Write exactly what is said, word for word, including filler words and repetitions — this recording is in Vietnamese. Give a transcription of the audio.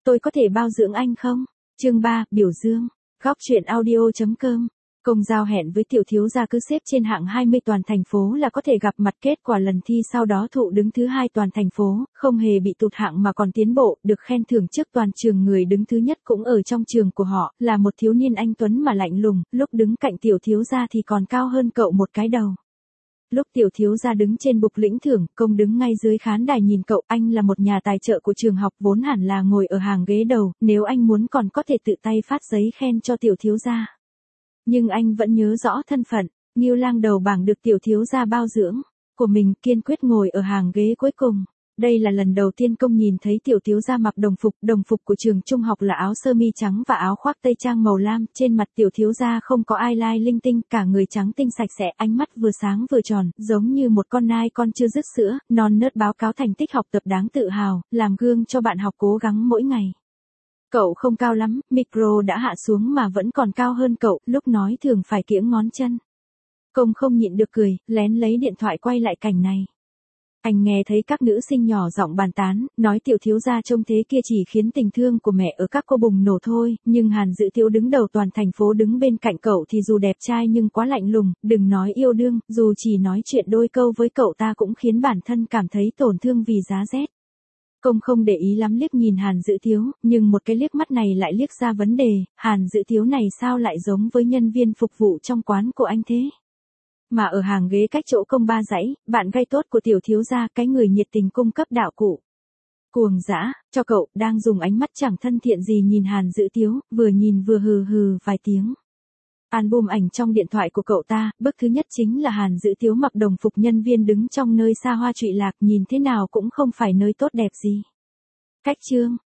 tôi có thể bao dưỡng anh không? Chương ba, biểu dương. Góc truyện audio chấm com. Công giao hẹn với tiểu thiếu gia cứ xếp trên hạng hai mươi toàn thành phố là có thể gặp mặt, kết quả lần thi sau đó thụ đứng thứ hai toàn thành phố, không hề bị tụt hạng mà còn tiến bộ, được khen thưởng trước toàn trường. Người đứng thứ nhất cũng ở trong trường của họ, là một thiếu niên anh tuấn mà lạnh lùng, lúc đứng cạnh tiểu thiếu gia thì còn cao hơn cậu một cái đầu. Lúc tiểu thiếu gia đứng trên bục lĩnh thưởng, Công đứng ngay dưới khán đài nhìn cậu. Anh là một nhà tài trợ của trường học, vốn hẳn là ngồi ở hàng ghế đầu, nếu anh muốn còn có thể tự tay phát giấy khen cho tiểu thiếu gia. Nhưng anh vẫn nhớ rõ thân phận, Ngưu Lang đầu bảng được tiểu thiếu gia bao dưỡng của mình, kiên quyết ngồi ở hàng ghế cuối cùng. Đây là lần đầu tiên Công nhìn thấy tiểu thiếu gia mặc đồng phục, đồng phục của trường trung học là áo sơ mi trắng và áo khoác tây trang màu lam, trên mặt tiểu thiếu gia không có eyeliner linh tinh, cả người trắng tinh sạch sẽ, ánh mắt vừa sáng vừa tròn, giống như một con nai con chưa dứt sữa, non nớt báo cáo thành tích học tập đáng tự hào, làm gương cho bạn học cố gắng mỗi ngày. Cậu không cao lắm, micro đã hạ xuống mà vẫn còn cao hơn cậu, lúc nói thường phải kiễng ngón chân. Công không nhịn được cười, lén lấy điện thoại quay lại cảnh này. Anh nghe thấy các nữ sinh nhỏ giọng bàn tán, nói tiểu thiếu gia trông thế kia chỉ khiến tình thương của mẹ ở các cô bùng nổ thôi, nhưng Hàn Dữ Thiếu đứng đầu toàn thành phố đứng bên cạnh cậu thì dù đẹp trai nhưng quá lạnh lùng, đừng nói yêu đương, dù chỉ nói chuyện đôi câu với cậu ta cũng khiến bản thân cảm thấy tổn thương vì giá rét. Công không để ý lắm liếc nhìn Hàn Dữ Thiếu, nhưng một cái liếc mắt này lại liếc ra vấn đề, Hàn Dữ Thiếu này sao lại giống với nhân viên phục vụ trong quán của anh thế? Mà ở hàng ghế cách chỗ Công ba dãy, bạn gai tốt của tiểu thiếu gia, cái người nhiệt tình cung cấp đạo cụ cuồng dã cho cậu, đang dùng ánh mắt chẳng thân thiện gì nhìn Hàn Dữ Thiếu, vừa nhìn vừa hừ hừ vài tiếng. Album ảnh trong điện thoại của cậu ta, bức thứ nhất chính là Hàn Dữ Thiếu mặc đồng phục nhân viên đứng trong nơi xa hoa trụy lạc, nhìn thế nào cũng không phải nơi tốt đẹp gì. Cách chương,